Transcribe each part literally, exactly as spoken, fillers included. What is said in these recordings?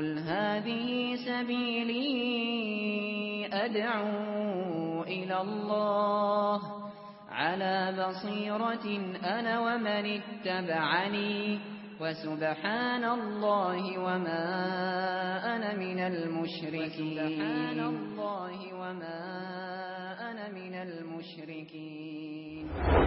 قل هذه سبيلي أدعو إلى الله على بصيرة أنا ومن اتبعني وسبحان الله وما أنا من المشركين سبحان الله وما أنا من المشركين.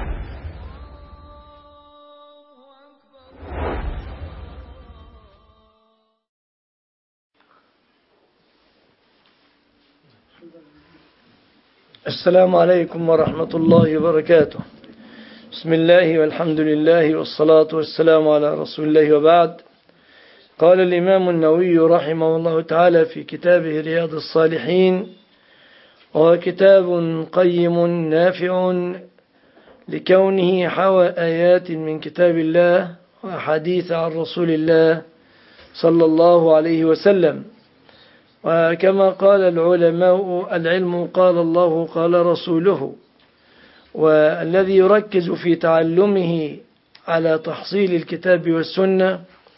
السلام عليكم ورحمة الله وبركاته. بسم الله والحمد لله والصلاة والسلام على رسول الله وبعد. قال الإمام النووي رحمه الله تعالى في كتابه رياض الصالحين: وهو كتاب قيم نافع لكونه حوى آيات من كتاب الله وأحاديث عن رسول الله صلى الله عليه وسلم. وكما قال العلماء: العلم قال الله قال رسوله. والذي يركز في تعلمه على تحصيل الكتاب والسنة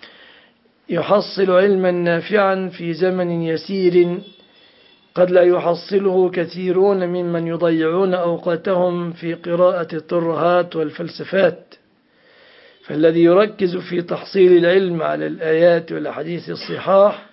يحصل علما نافعا في زمن يسير قد لا يحصله كثيرون ممن يضيعون أوقاتهم في قراءة الترهات والفلسفات. فالذي يركز في تحصيل العلم على الآيات والأحاديث الصحاح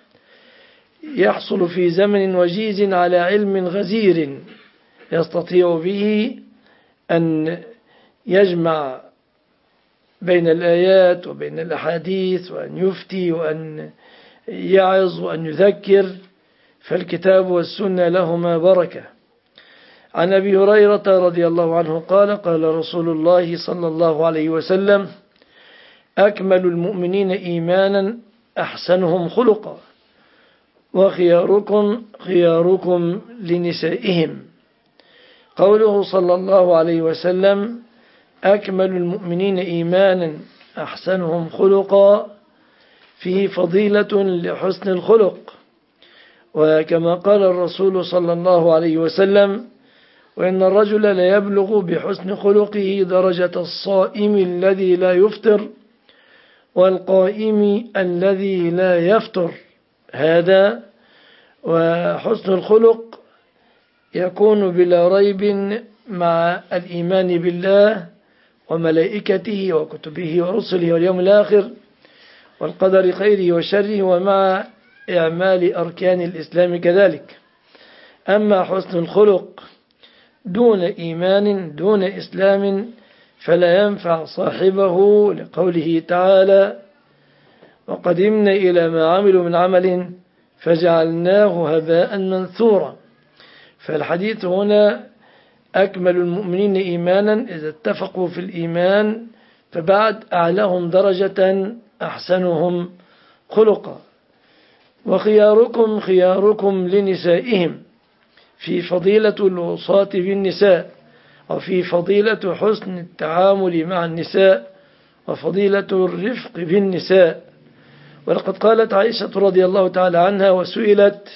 يحصل في زمن وجيز على علم غزير يستطيع به أن يجمع بين الآيات وبين الأحاديث وأن يفتي وأن يعظ وأن يذكر، فالكتاب والسنة لهما بركة. عن أبي هريرة رضي الله عنه قال: قال رسول الله صلى الله عليه وسلم: أكمل المؤمنين إيمانا أحسنهم خلقا، وخياركم خياركم لنسائهم. قوله صلى الله عليه وسلم أكمل المؤمنين إيمانا أحسنهم خلقا فيه فضيلة لحسن الخلق. وكما قال الرسول صلى الله عليه وسلم: وإن الرجل ليبلغ بحسن خلقه درجة الصائم الذي لا يفطر والقائم الذي لا يفطر. هذا وحسن الخلق يكون بلا ريب مع الإيمان بالله وملائكته وكتبه ورسله واليوم الآخر والقدر خيره وشره، ومع إعمال أركان الإسلام كذلك. أما حسن الخلق دون إيمان دون إسلام فلا ينفع صاحبه، لقوله تعالى: وقدمنا إلى ما عملوا من عمل فجعلناه هباء منثورا. فالحديث هنا أكمل المؤمنين إيمانا إذا اتفقوا في الإيمان، فبعد أعلاهم درجة أحسنهم خلقا. وخياركم خياركم لنسائهم في فضيلة الوصاة بالنساء، وفي فضيلة حسن التعامل مع النساء، وفضيلة الرفق بالنساء. ولقد قالت عائشة رضي الله تعالى عنها وسئلت: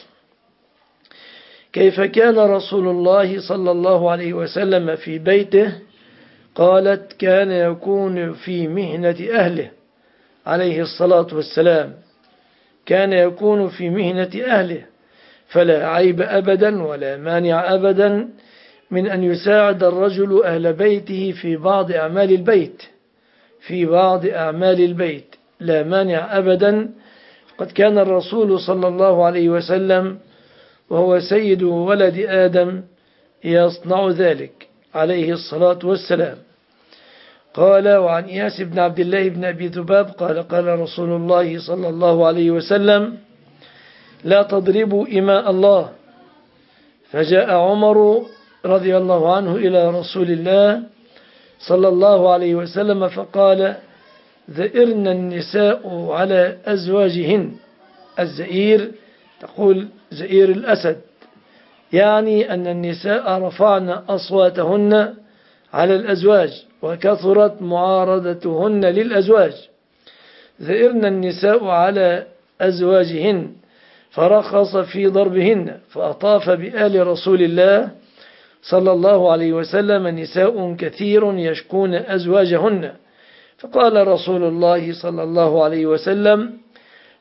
كيف كان رسول الله صلى الله عليه وسلم في بيته؟ قالت: كان يكون في مهنة أهله عليه الصلاة والسلام، كان يكون في مهنة أهله، فلا عيب أبدا ولا مانع أبدا من أن يساعد الرجل أهل بيته في بعض أعمال البيت في بعض أعمال البيت لا مانع أبدا. قد كان الرسول صلى الله عليه وسلم وهو سيد ولد آدم يصنع ذلك عليه الصلاة والسلام. قال: وعن إياس بن عبد الله بن أبي ذباب قال: قال رسول الله صلى الله عليه وسلم: لا تضربوا إماء الله. فجاء عمر رضي الله عنه إلى رسول الله صلى الله عليه وسلم فقال: ذئرن النساء على أزواجهن. الزئير تقول زئير الأسد، يعني أن النساء رفعن أصواتهن على الأزواج وكثرت معارضتهن للأزواج. ذئرن النساء على أزواجهن، فرخص في ضربهن، فأطاف بآل رسول الله صلى الله عليه وسلم نساء كثير يشكون أزواجهن، فقال رسول الله صلى الله عليه وسلم: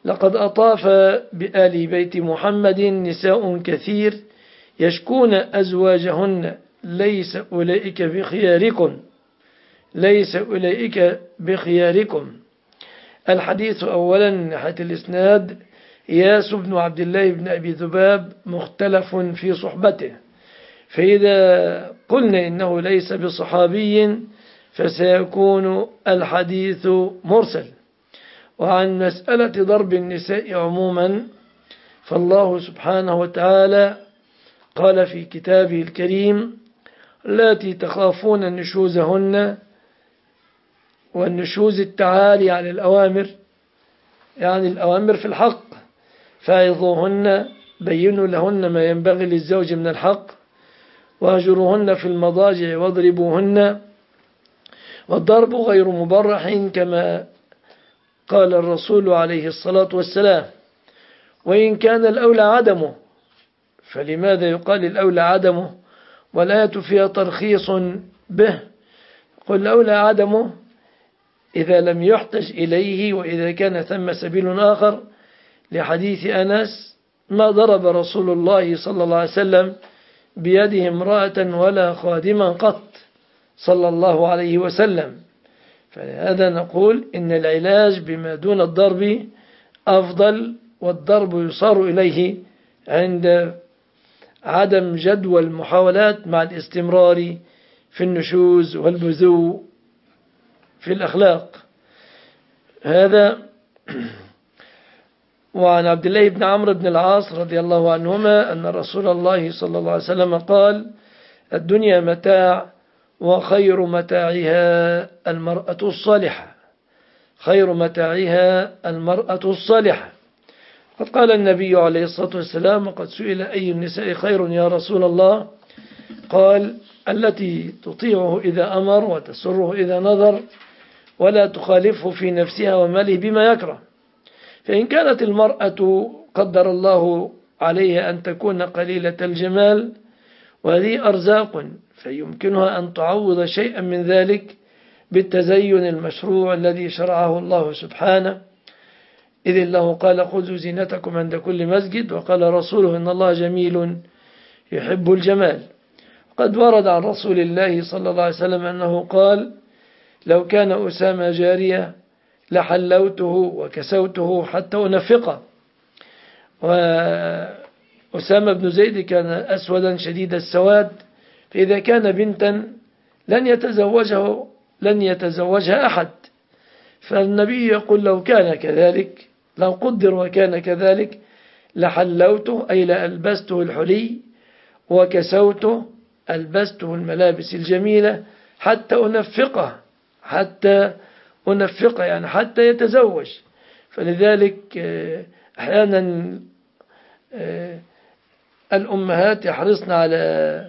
لقد أطاف بآل بيت محمد نساء كثير يشكون أزواجهن ليس أولئك بخياركم ليس أولئك بخياركم. الحديث أولا من ناحية الإسناد إياس بن عبد الله بن أبي ذباب مختلف في صحبته، فإذا قلنا إنه ليس بصحابي فسيكون الحديث مرسل. وعن مسألة ضرب النساء عموما فالله سبحانه وتعالى قال في كتابه الكريم التي تخافون نشوزهن، والنشوز التعالي عن الأوامر، يعني الأوامر في الحق، فاعظوهن بينوا لهن ما ينبغي للزوج من الحق، واهجروهن في المضاجع واضربوهن. والضرب غير مبرح كما قال الرسول عليه الصلاة والسلام، وإن كان الأولى عدمه، فلماذا يقال الأولى عدمه والآية فيها ترخيص به؟ قل الأولى عدمه إذا لم يحتج إليه، وإذا كان ثم سبيل آخر، لحديث أنس ما ضرب رسول الله صلى الله عليه وسلم بيده امرأة ولا خادما قط صلى الله عليه وسلم. فلهذا نقول إن العلاج بما دون الضرب أفضل، والضرب يصار إليه عند عدم جدوى المحاولات مع الاستمرار في النشوز والبذو في الأخلاق. هذا. وعن عبد الله بن عمرو بن العاص رضي الله عنهما أن رسول الله صلى الله عليه وسلم قال الدنيا متاع وخير متاعها المرأة الصالحة، خير متاعها المرأة الصالحة. قد قال النبي عليه الصلاة والسلام وقد سئل أي النساء خير يا رسول الله؟ قال التي تطيعه إذا أمر وتسره إذا نظر ولا تخالفه في نفسها وماله بما يكره. فإن كانت المرأة قدر الله عليها أن تكون قليلة الجمال وهذه أرزاق، فيمكنها أن تعوض شيئا من ذلك بالتزين المشروع الذي شرعه الله سبحانه، إذ الله قال خذوا زينتكم عند كل مسجد، وقال رسوله إن الله جميل يحب الجمال. قد ورد عن رسول الله صلى الله عليه وسلم أنه قال لو كان أسامة جارية لحلوته وكسوته حتى أنفقه. وأسامة بن زيد كان أسودا شديد السواد، فإذا كان بنتا لن يتزوجه لن يتزوجها أحد. فالنبي يقول لو كان كذلك، لو قدر وكان كذلك لحلوته أي لألبسته الحلي وكسوته ألبسته الملابس الجميلة حتى أنفقه حتى أنفقه يعني حتى يتزوج. فلذلك أحيانا الأمهات يحرصن على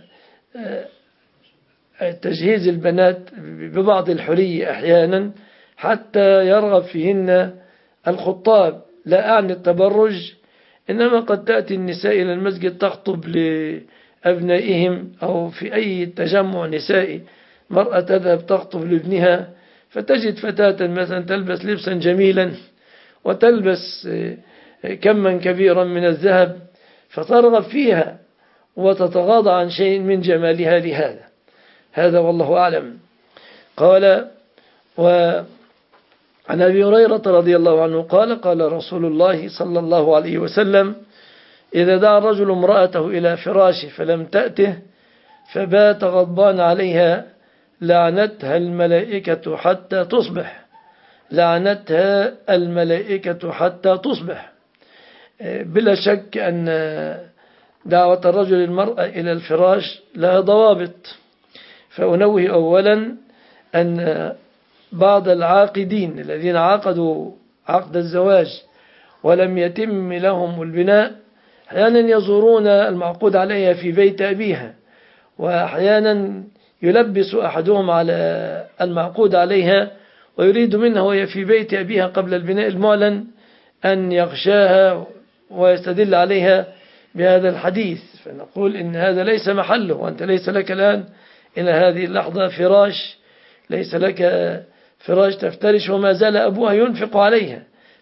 تجهيز البنات ببعض الحلي أحيانا حتى يرغب فيهن الخطاب. لا أعني التبرج، إنما قد تأتي النساء إلى المسجد تخطب لأبنائهم أو في أي تجمع نسائي، مرأة تذهب تخطب لابنها فتجد فتاة مثلا تلبس لبسا جميلا وتلبس كما كبيرا من الذهب فترغب فيها وتتغاضى عن شيء من جمالها لهذا. هذا والله أعلم. قال وعن أبي هريرة رضي الله عنه قال قال رسول الله صلى الله عليه وسلم إذا دعا الرجل امرأته إلى فراشه فلم تأته فبات غضبان عليها لعنتها الملائكة حتى تصبح لعنتها الملائكة حتى تصبح. بلا شك أن دعوة الرجل المرأة إلى الفراش لها ضوابط. فأنوه أولا أن بعض العاقدين الذين عقدوا عقد الزواج ولم يتم لهم البناء أحيانا يزورون المعقود عليها في بيت أبيها، وأحيانا يلبس أحدهم على المعقود عليها ويريد منها وهي في بيت أبيها قبل البناء المعلن أن يغشاها ويستدل عليها بهذا الحديث. فنقول إن هذا ليس محله، وأنت ليس لك الآن إلى هذه اللحظة فراش، ليس لك فراش تفترش وما زال أبوها ينفق عليها،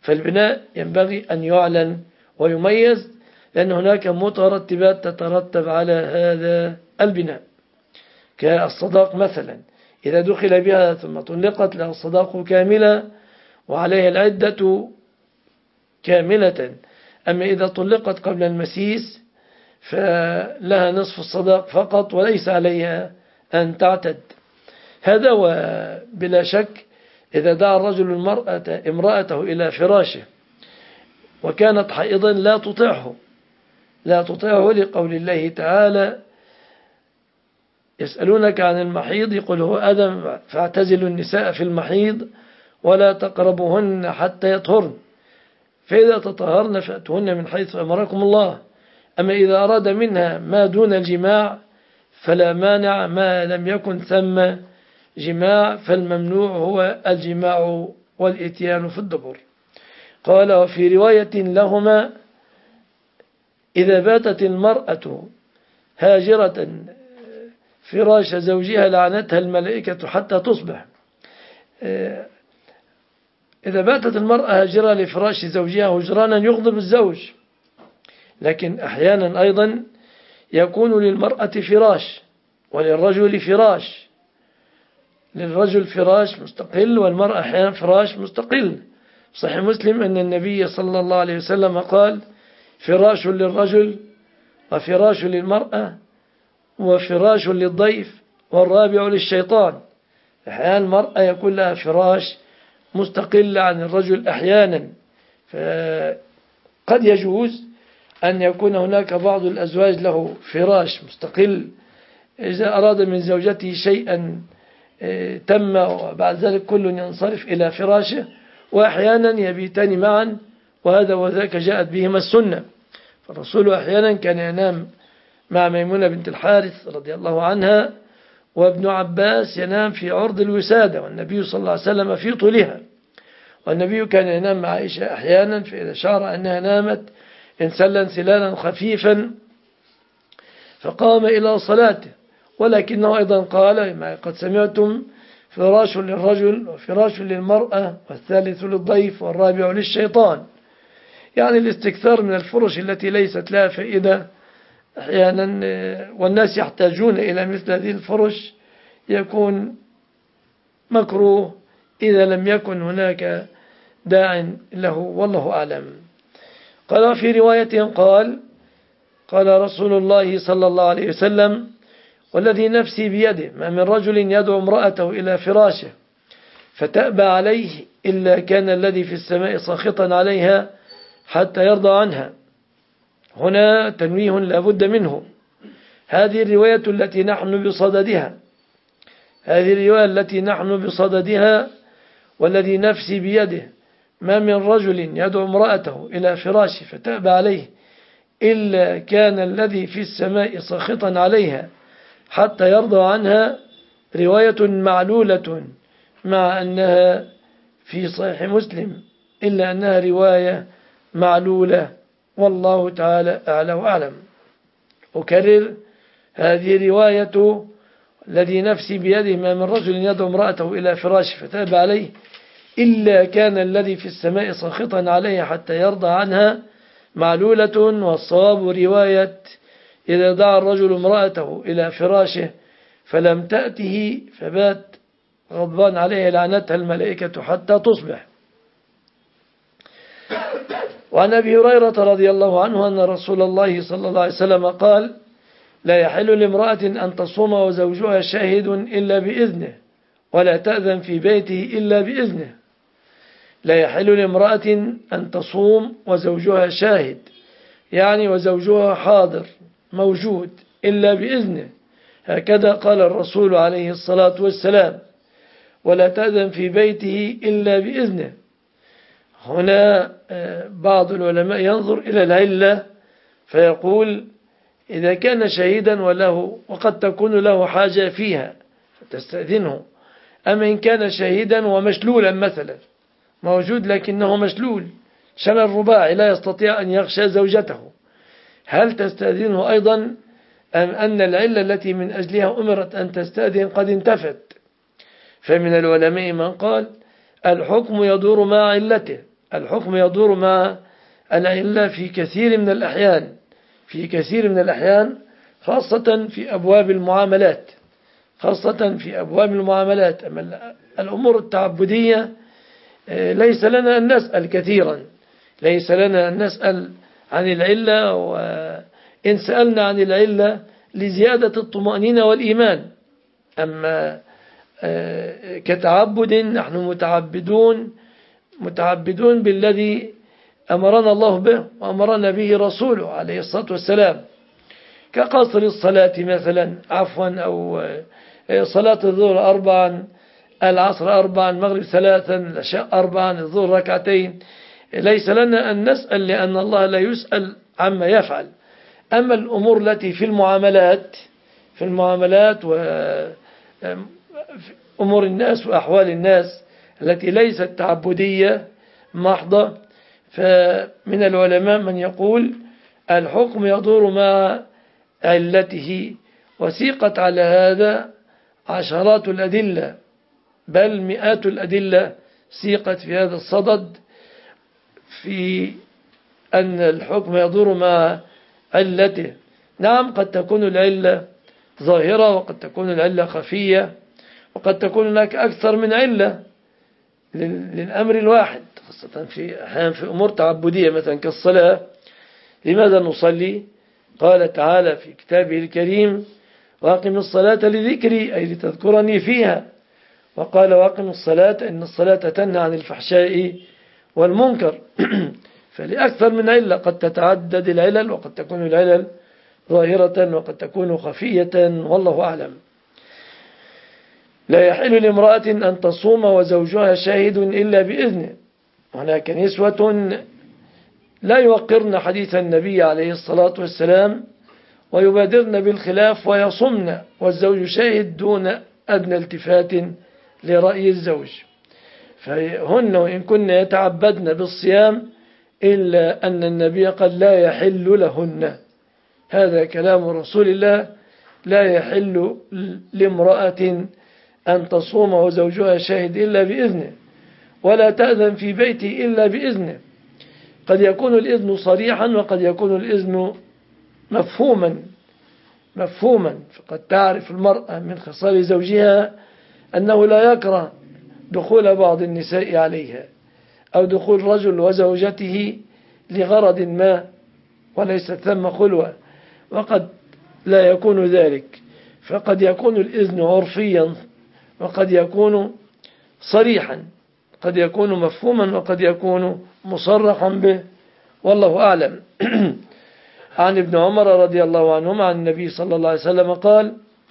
فالبناء ينبغي أن يعلن ويميز، لأن هناك مترتبات تترتب على هذا البناء، كالصداق مثلا، إذا دخل بها ثم طلقت لها الصداق كاملة وعليها العدة كاملة. أما إذا طلقت قبل المسيس فلها نصف الصداق فقط وليس عليها أن تعتد. هذا وبلا شك إذا دعا الرجل المرأة امرأته إلى فراشه وكانت حائضا لا تطيعه لا تطيعه لقول الله تعالى: يسألونك عن المحيض قل هو أذى فاعتزلوا النساء في المحيض ولا تقربوهن حتى يطهرن فإذا تطهرن فأتوهن من حيث أمركم الله. أما إذا أراد منها ما دون الجماع فلا مانع ما لم يكن ثم جماع، فالممنوع هو الجماع والإتيان في الدبر. قال: وفي رواية لهما: إذا باتت المرأة هاجرة فراش زوجها لعنتها الملائكة حتى تصبح. إذا باتت المرأة هاجرة لفراش زوجها هجرانا يغضب الزوج، لكن أحيانا أيضا يكون للمرأة فراش وللرجل فراش، للرجل فراش مستقل والمرأة أحيانا فراش مستقل. صحيح مسلم أن النبي صلى الله عليه وسلم قال: فراش للرجل وفراش للمرأة وفراش للضيف والرابع للشيطان. أحيانا المرأة يكون لها فراش مستقل عن الرجل أحيانا، فقد يجوز أن يكون هناك بعض الأزواج له فراش مستقل إذا أراد من زوجته شيئا تم وبعد ذلك كل ينصرف إلى فراشه، وأحيانا يبيتان معا، وهذا وذاك جاءت بهما السنة. فالرسول أحيانا كان ينام مع ميمونة بنت الحارث رضي الله عنها، وابن عباس ينام في عرض الوسادة والنبي صلى الله عليه وسلم في طولها. والنبي كان ينام مع عائشة أحيانا، فإذا شعر أنها نامت انسل انسلالا خفيفا فقام إلى صلاته. ولكنه أيضا قال: ما قد سمعتم فراش للرجل وفراش للمرأة والثالث للضيف والرابع للشيطان. يعني الاستكثار من الفرش التي ليست لها فائدة أحيانا، والناس يحتاجون إلى مثل هذه الفرش، يكون مكروه إذا لم يكن هناك داع له، والله أعلم. قال في رواية قال: قال رسول الله صلى الله عليه وسلم: والذي نفسي بيده ما من رجل يدعو امرأته إلى فراشه فتأبى عليه إلا كان الذي في السماء ساخطا عليها حتى يرضى عنها. هنا تنويه لا بد منه. هذه الرواية التي نحن بصددها هذه الرواية التي نحن بصددها والذي نفسي بيده ما من رجل يدعو امرأته إلى فراشه فتأبى عليه إلا كان الذي في السماء ساخطا عليها حتى يرضى عنها، رواية معلولة مع أنها في صحيح مسلم، إلا أنها رواية معلولة، والله تعالى أعلى وأعلم. أكرر: هذه رواية الذي نفسي بيده ما من رجل يدعو امرأته إلى فراشه فتأبى عليه إلا كان الذي في السماء ساخطا عليها حتى يرضى عنها معلولة، والصواب رواية: إذا دعا الرجل امرأته إلى فراشه فلم تأته فبات غضبان عليه لعنتها الملائكة حتى تصبح. وعن أبي هريرة رضي الله عنه أن رسول الله صلى الله عليه وسلم قال: لا يحل لامرأة أن تصوم وزوجها شاهد إلا بإذنه ولا تأذن في بيته إلا بإذنه. لا يحل لامرأة أن تصوم وزوجها شاهد، يعني وزوجها حاضر موجود، إلا بإذنه، هكذا قال الرسول عليه الصلاة والسلام. ولا تأذن في بيته إلا بإذنه. هنا بعض العلماء ينظر إلى العلة فيقول: إذا كان شهيدا وله وقد تكون له حاجة فيها فتستأذنه. أما إن كان شهيدا ومشلولا مثلا، موجود لكنه مشلول شلل الرباعي لا يستطيع أن يغشى زوجته، هل تستأذنه أيضا أم أن العلة التي من أجلها أمرت أن تستأذن قد انتفت؟ فمن العلماء من قال: الحكم يدور مع علته، الحكم يدور مع العلة في كثير من الأحيان في كثير من الأحيان خاصة في أبواب المعاملات خاصة في أبواب المعاملات. أما الأمور التعبدية ليس لنا أن نسأل كثيرا ليس لنا أن نسأل عن العلة، وإن سألنا عن العلة لزيادة الطمأنينة والإيمان. أما كتعبد نحن متعبدون متعبدون بالذي أمرنا الله به وأمرنا به رسوله عليه الصلاة والسلام، كقصر الصلاة مثلا عفوا أو صلاة الظهر أربعا، العصر أربعا، المغرب ثلاثا، العشاء أربعا، الظهر ركعتين. ليس لنا أن نسأل لأن الله لا يسأل عما يفعل. أما الأمور التي في المعاملات في المعاملات وأمور الناس وأحوال الناس التي ليست تعبدية محضة، فمن العلماء من يقول الحكم يدور مع علته، وسيقت على هذا عشرات الأدلة بل مئات الأدلة سيقت في هذا الصدد في أن الحكم يدور مع علته. نعم قد تكون العلة ظاهرة وقد تكون العلة خفية وقد تكون هناك أكثر من علة للأمر الواحد، خاصة في أحيان في أمور تعبدية مثلا كالصلاة. لماذا نصلي؟ قال تعالى في كتابه الكريم وأقم الصلاة لذكري أي لتذكرني فيها، وقال وأقم الصلاة إن الصلاة تنهى عن الفحشاء والمنكر. فلأكثر من علة قد تتعدد العلل وقد تكون العلل ظاهرة وقد تكون خفية والله أعلم. لا يحل لامرأة أن تصوم وزوجها شاهد إلا بإذنه. هناك نسوة لا يوقرن حديث النبي عليه الصلاة والسلام ويبادرن بالخلاف ويصمن والزوج شاهد دون أدنى التفات لرأي الزوج. فهن وإن كن يتعبدن بالصيام إلا أن النبي قال لا يحل لهن. هذا كلام رسول الله، لا يحل لامرأة أن تصوم وزوجها شاهد إلا بإذنه ولا تأذن في بيته إلا بإذنه. قد يكون الإذن صريحا وقد يكون الإذن مفهوما مفهوما فقد تعرف المرأة من خصال زوجها أنه لا يكره دخول بعض النساء عليها أو دخول رجل وزوجته لغرض ما وليس ثم خلوة، وقد لا يكون ذلك. فقد يكون الإذن عرفيا وقد يكون صريحا، قد يكون مفهوما وقد يكون مصرحا به والله أعلم. عن ابن عمر رضي الله عنهما عن النبي صلى الله عليه وسلم قال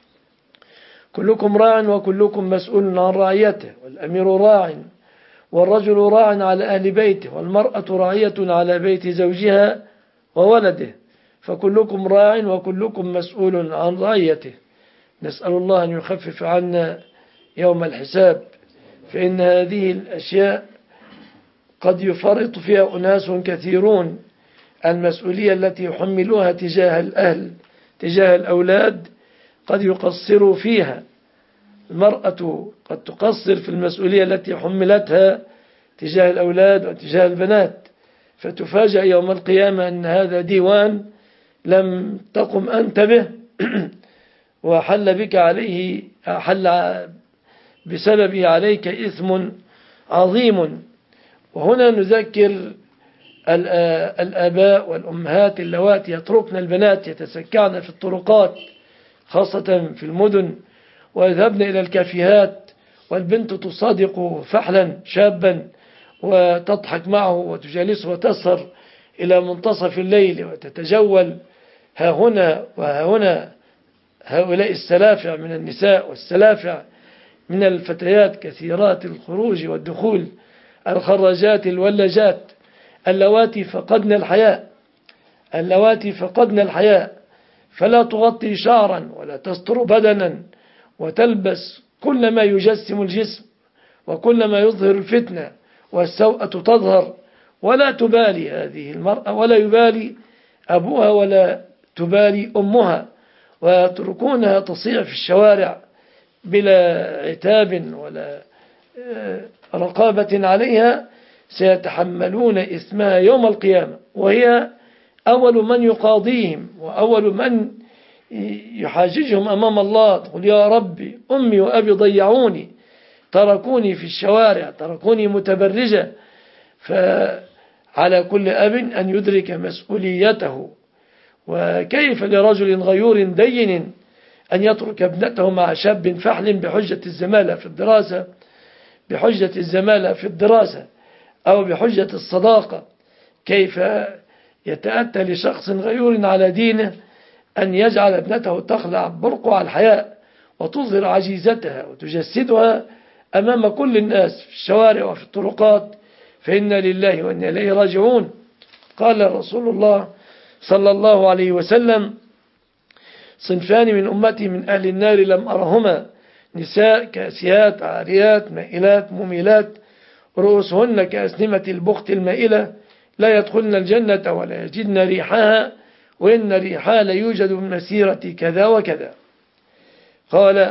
كلكم راع وكلكم مسؤول عن رعيته، والأمير راع والرجل راع على أهل بيته والمرأة راعية على بيت زوجها وولده، فكلكم راع وكلكم مسؤول عن رعيته. نسأل الله أن يخفف عنا يوم الحساب، فإن هذه الأشياء قد يفرط فيها أناس كثيرون. المسؤولية التي يحملوها تجاه الأهل تجاه الأولاد قد يقصروا فيها. المرأة قد تقصر في المسؤولية التي حملتها تجاه الأولاد وتجاه البنات، فتفاجأ يوم القيامة أن هذا ديوان لم تقم أنت به وحل بك عليه حل بسببه عليك إثم عظيم. وهنا نذكر الآباء والأمهات اللواتي يتركن البنات يتسكعن في الطرقات خاصة في المدن ويذهبن إلى الكافيهات، والبنت تصادق فحلا شابا وتضحك معه وتجالسه وتسهر إلى منتصف الليل وتتجول ها هنا وها هنا. هؤلاء السلافع من النساء والسلافع من الفتيات كثيرات الخروج والدخول، الخراجات الولاجات اللواتي فقدن الحياء اللواتي فقدن الحياء فلا تغطي شعرا ولا تستر بدنا وتلبس كل ما يجسم الجسم وكل ما يظهر الفتنة والسوءة تظهر، ولا تبالي هذه المرأة ولا يبالي أبوها ولا تبالي أمها، ويتركونها تصيع في الشوارع بلا عتاب ولا رقابة عليها، سيتحملون إثمها يوم القيامة، وهي أول من يقاضيهم وأول من يحاججهم أمام الله. تقول يا ربي أمي وأبي ضيعوني، تركوني في الشوارع، تركوني متبرجة. فعلى كل أب أن يدرك مسؤوليته. وكيف لرجل غيور دين أن يترك ابنته مع شاب فحل بحجة الزمالة في الدراسة بحجة الزمالة في الدراسة أو بحجة الصداقة؟ كيف يتأتى لشخص غيور على دينه أن يجعل ابنته تخلع برقع الحياء وتظهر عجيزتها وتجسدها أمام كل الناس في الشوارع وفي الطرقات؟ فإنا لله وإنا إليه راجعون. قال رسول الله صلى الله عليه وسلم: صنفان من أمتي من أهل النار لم أرهما، نساء كاسيات عاريات مائلات مميلات رؤوسهن كأسنمة البخت المائلة، لا يدخلن الجنة ولا يجدن ريحها، وإن ريحها ليوجد من مسيرة كذا وكذا. قال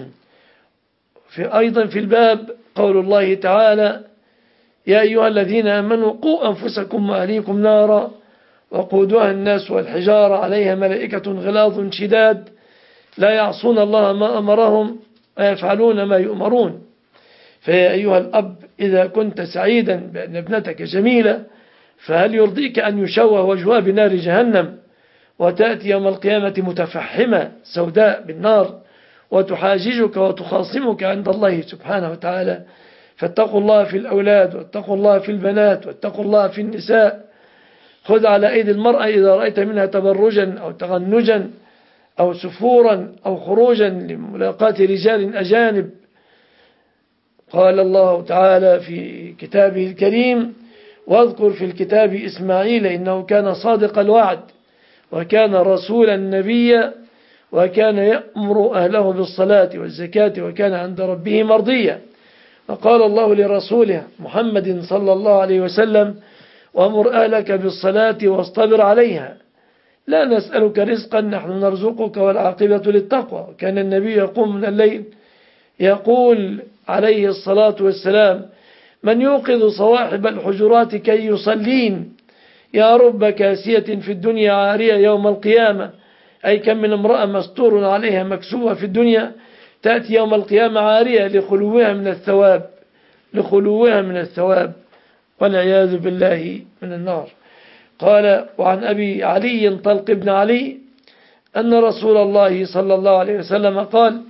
في أيضا في الباب قول الله تعالى: يا أيها الذين آمنوا قوا أنفسكم وأهليكم نارا وقودها الناس والحجارة عليها ملائكة غلاظ شداد لا يعصون الله ما أمرهم ويفعلون ما يؤمرون. فيا أيها الأب إذا كنت سعيدا بأن ابنتك جميلة، فهل يرضيك أن يشوه وجهها بنار جهنم وتأتي يوم القيامة متفحمة سوداء بالنار وتحاججك وتخاصمك عند الله سبحانه وتعالى؟ فاتقوا الله في الأولاد، واتقوا الله في البنات، واتقوا الله في النساء. خذ على أيدي المرأة إذا رأيت منها تبرجا أو تغنجا أو سفورا أو خروجا لملاقاة رجال أجانب. قال الله تعالى في كتابه الكريم: واذكر في الكتاب إسماعيل إنه كان صادق الوعد وكان رسولا نبيا وكان يأمر أهله بالصلاة والزكاة وكان عند ربه مرضيا. وقال الله لرسوله محمد صلى الله عليه وسلم: وأمر أهلك بالصلاة واصطبر عليها، لا نسألك رزقا نحن نرزقك والعاقبة للتقوى. وكان النبي يقوم من الليل يقول عليه الصلاة والسلام: من يوقظ صواحب الحجرات كي يصلين؟ يا رب كاسية في الدنيا عارية يوم القيامة. أي كم من امرأة مستور عليها مكسوة في الدنيا تأتي يوم القيامة عارية لخلوها من الثواب لخلوها من الثواب والعياذ بالله من النار. قال: وعن أبي علي طلق بن علي أن رسول الله صلى الله عليه وسلم قال: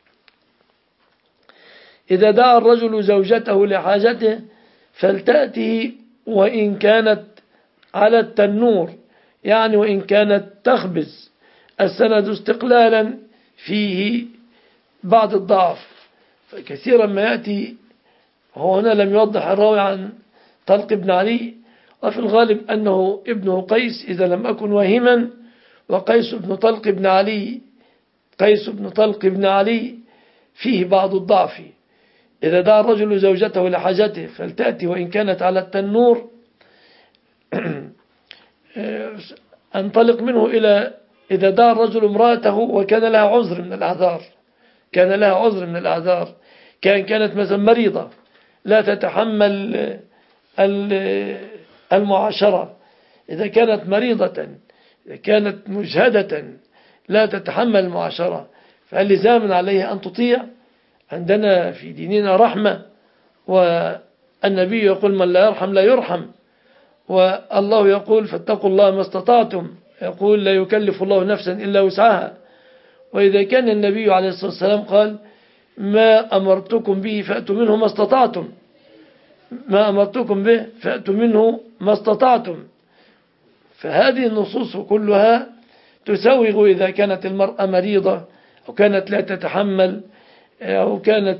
إذا دعا الرجل زوجته لحاجته فلتأته وإن كانت على التنور، يعني وإن كانت تخبز. السند استقلالا فيه بعض الضعف، فكثيرا ما يأتي هو هنا لم يوضح الراوي عن طلق بن علي، وفي الغالب أنه ابنه قيس إذا لم أكن واهما. وقيس بن طلق بن علي قيس بن طلق بن علي فيه بعض الضعف. إذا دعا الرجل زوجته لحاجته فلتأتي وإن كانت على التنور، انطلق منه إلى إذا دعا الرجل امرأته وكان لها عذر من الأعذار كان لها عذر من الأعذار كان كانت مثلا مريضة لا تتحمل المعاشرة، إذا كانت مريضة، إذا كانت مجهدة لا تتحمل المعاشرة، فهل لزاما عليها أن تطيع؟ عندنا في ديننا رحمة، والنبي يقول: من لا يرحم لا يرحم. والله يقول: فاتقوا الله ما استطعتم، يقول: لا يكلف الله نفسا إلا وسعها. وإذا كان النبي عليه الصلاة والسلام قال: ما أمرتكم به فأتوا منه ما استطعتم ما أمرتكم به فأتوا منه ما استطعتم. فهذه النصوص كلها تسوغ إذا كانت المرأة مريضة أو كانت لا تتحمل أو كانت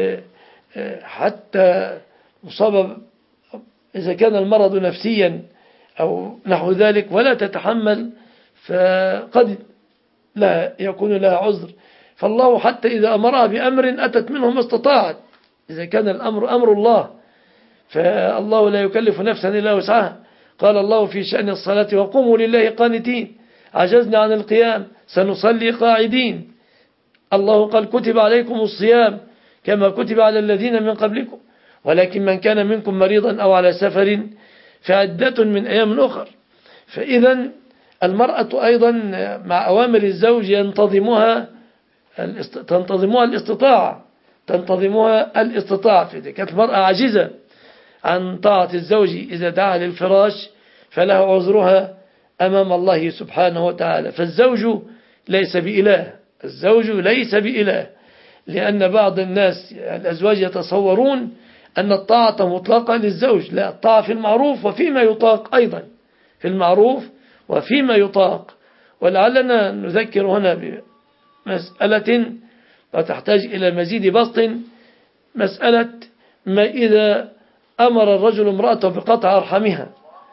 حتى مصابة، إذا كان المرض نفسيا أو نحو ذلك ولا تتحمل، فقد لا يكون لها عذر. فالله حتى إذا أمرها بأمر أتت منه ما استطاعت، إذا كان الأمر أمر الله، فالله لا يكلف نفسا إلا وسعها. قال الله في شأن الصلاة: وقوموا لله قانتين، عجزنا عن القيام سنصلي قاعدين. الله قال: كتب عليكم الصيام كما كتب على الذين من قبلكم. ولكن من كان منكم مريضا أو على سفر فعدة من أيام أخر. فإذا المرأة أيضا مع أوامر الزوج ينتظمها تنتظمها الاستطاعة تنتظمها الاستطاعة في كانت المرأة عاجزة عن طاعة الزوج إذا دعا للفراش فلها عذرها أمام الله سبحانه وتعالى. فالزوج ليس بإله الزوج ليس بإله لأن بعض الناس الأزواج يتصورون أن الطاعة مطلقة للزوج. لا، الطاعة في المعروف وفيما يطاق أيضا في المعروف وفيما يطاق. ولعلنا نذكر هنا بمسألة وتحتاج إلى مزيد بسط. مسألة ما إذا أمر الرجل امرأته بقطع أرحامها،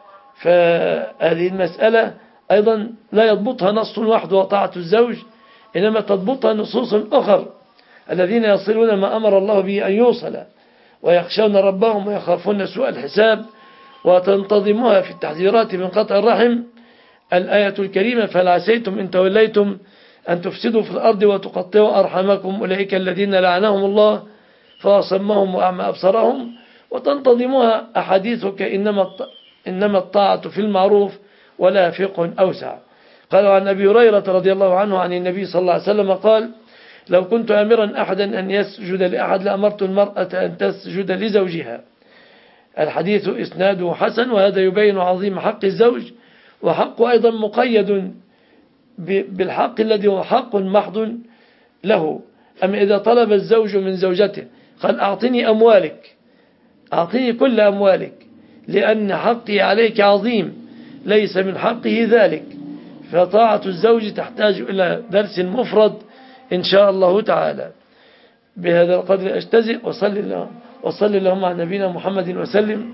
فهذه المسألة أيضا لا يضبطها نص واحد وطاعة الزوج، إنما تضبطها نصوص أخر. الذين يصلون ما أمر الله به أن يوصل ويخشون ربهم ويخافون سوء الحساب، وتنتظمها في التحذيرات من قطع الرحم الآية الكريمة: فهل عسيتم إن توليتم أن تفسدوا في الأرض وتقطعوا أرحامكم أولئك الذين لعنهم الله فأصمهم وأعمى أبصارهم. وتنتظمها أحاديثك إنما إنما الطاعة في المعروف ولا فقه أوسع. قال عن أبي هريرة رضي الله عنه عن النبي صلى الله عليه وسلم قال: لو كنت أمرا أحدا أن يسجد لأحد لأمرت المرأة أن تسجد لزوجها. الحديث إسناده حسن، وهذا يبين عظيم حق الزوج، وحقه أيضا مقيد بالحق الذي هو حق محض له. أما إذا طلب الزوج من زوجته قال: أعطني أموالك أعطني كل أموالك لأن حقي عليك عظيم، ليس من حقه ذلك. فطاعة الزوج تحتاج إلى درس مفرد إن شاء الله تعالى. بهذا القدر أجتزئ، وصلي اللهم وصلي اللهم على نبينا محمد وسلم.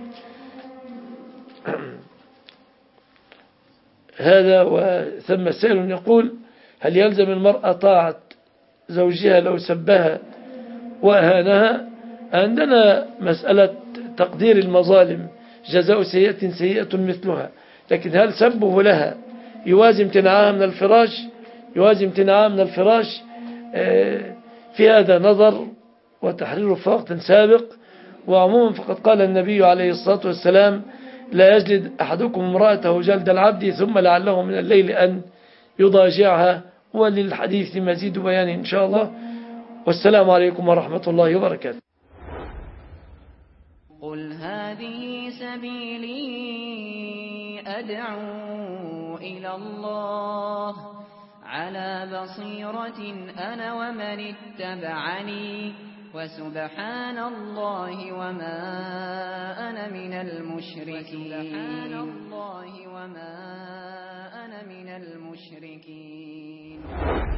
هذا. وثم سائل يقول: هل يلزم المرأة طاعة زوجها لو سبها وأهانها؟ عندنا مسألة تقدير المظالم، جزاء سيئة سيئة مثلها، لكن هل سبه لها يوازي امتناعها من الفراش يوازي امتناعها من الفراش في هذا نظر وتحرير في وقت سابق. وعموما فقد قال النبي عليه الصلاة والسلام: لا يجلد أحدكم امرأته جلد العبد ثم لعله من الليل أن يضاجعها. وللحديث مزيد بيان إن شاء الله. والسلام عليكم ورحمة الله وبركاته. قل هذه سبيلي أدعو إلى الله على بصيرة أنا ومن اتبعني وسبحان الله وما أنا من المشركين سبحان الله وما أنا من المشركين.